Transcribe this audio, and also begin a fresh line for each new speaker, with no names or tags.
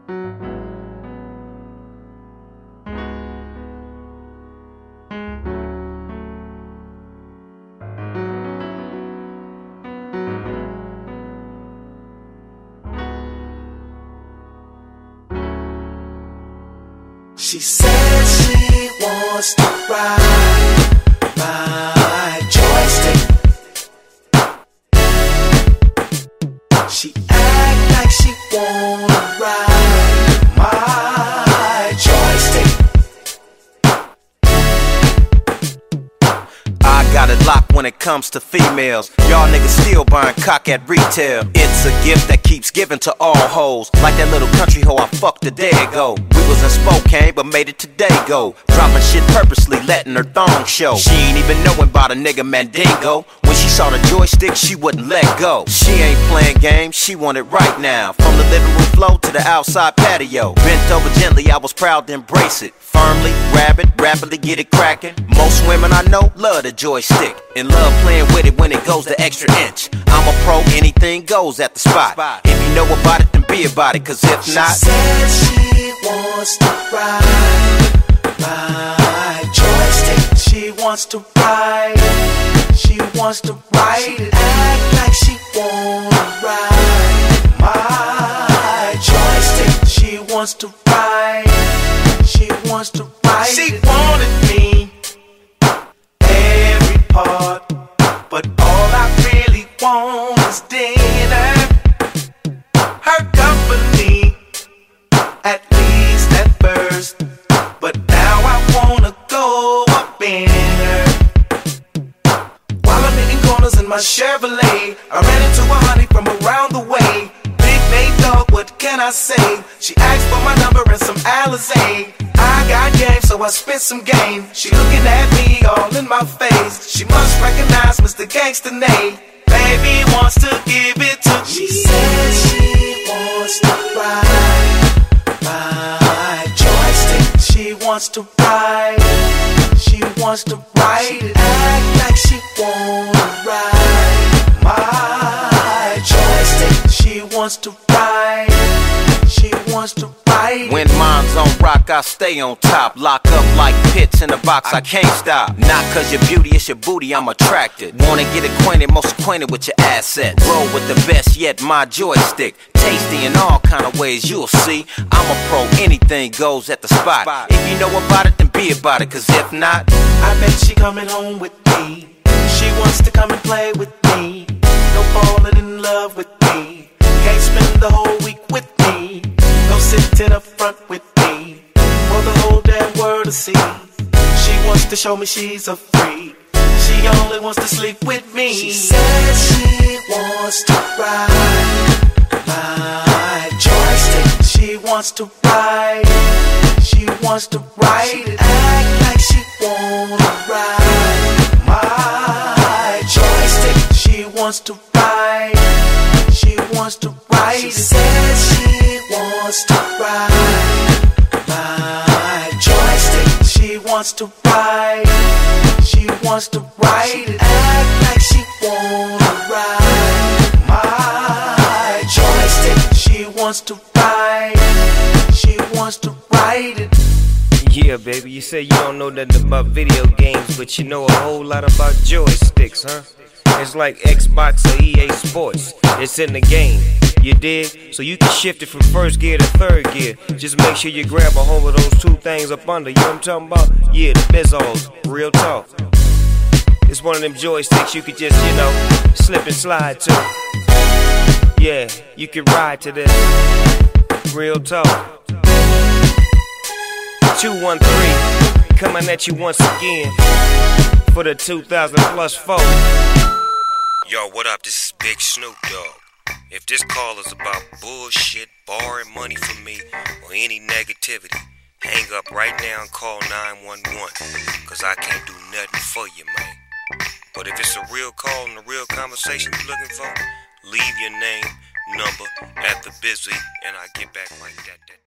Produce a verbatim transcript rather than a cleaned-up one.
She said she wants to ride my joystick. She act like she wanna ride my joystick.
I got it locked when it comes to females. Y'all niggas still buying cock at retail. It's a gift that keeps giving to all hoes. Like that little country hoe I fucked a day ago. We was in Spokane but made it to Dago. Dropping shit purposely, letting her thong show. She ain't even knowing about a nigga Mandingo. When she saw the joystick, she wouldn't let go. She ain't playing games, she want it right now. From the living room floor to the outside patio. Bent over gently, I was proud to embrace it. Firmly, grab it, rapidly get it cracking. Most women I know love the joystick and love playing with it when it goes the extra inch. I'm a pro, anything goes at the spot. If you know about it, then be about it, cause if not,
she said she wants to ride my joystick. She wants to ride, she wants to ride it. Act like she wanna ride my joystick. She wants to ride, she wants to ride
she
it.
wanted me
every part, but all I really want is dinner, her company, at least at first. But now I wanna go up in her. While I'm hitting corners in my Chevrolet, I ran into a honey from around the way. Big Nate dog, what can I say? She asked for my number and some Alizé. I got game, so I spit some game. She looking at me all in my face. She must recognize Mister Gangsta Nate. Baby wants to give it to me. She said she wants to ride my joystick. She wants to ride, she wants to ride it. Act like she wanna ride my joystick. She wants to ride, she wants to ride it.
when mine's on rock, I stay on top. Lock up like pits in a box, I can't stop. Not cause your beauty, it's your booty, I'm attracted. Wanna get acquainted, most acquainted with your assets. Roll with the best yet, my joystick. Tasty in all kind of ways, you'll see. I'm a pro, anything goes at the spot. If you know about it, then be about it, cause if not,
I bet she coming home with me. She wants to come and play with me. No falling in love with me. Can't spend the whole week with me. No sitting up front with me for the whole damn world to see. She wants to show me she's a freak. She only wants to sleep with me. She said she wants to ride my joystick. She wants to ride, she wants to ride it. Act like she wanna ride my joystick. She wants to ride, she wants to ride it. She said she wants to ride my joystick. She wants to ride, she wants to ride it. Act like she wanna ride my joystick. She wants to ride, she wants to ride it.
Yeah, baby, you say you don't know nothing about video games, but you know a whole lot about joysticks, huh? It's like Xbox or E A Sports. It's in the game, you dig? So you can shift it from first gear to third gear. Just make sure you grab a hold of those two things up under. You know what I'm talking about? Yeah, the Bizzles, real talk. It's one of them joysticks you could just, you know, slip and slide to. Yeah, you can ride to this. Real talk. two one three, coming at you once again for the two thousand plus four.
Yo, what up? This is Big Snoop Dogg. If this call is about bullshit, borrowing money from me, or any negativity, hang up right now and call nine one one, cause I can't do nothing for you, man. But if it's a real call and a real conversation you're looking for, leave your name, number at the busy, and I get back like that. that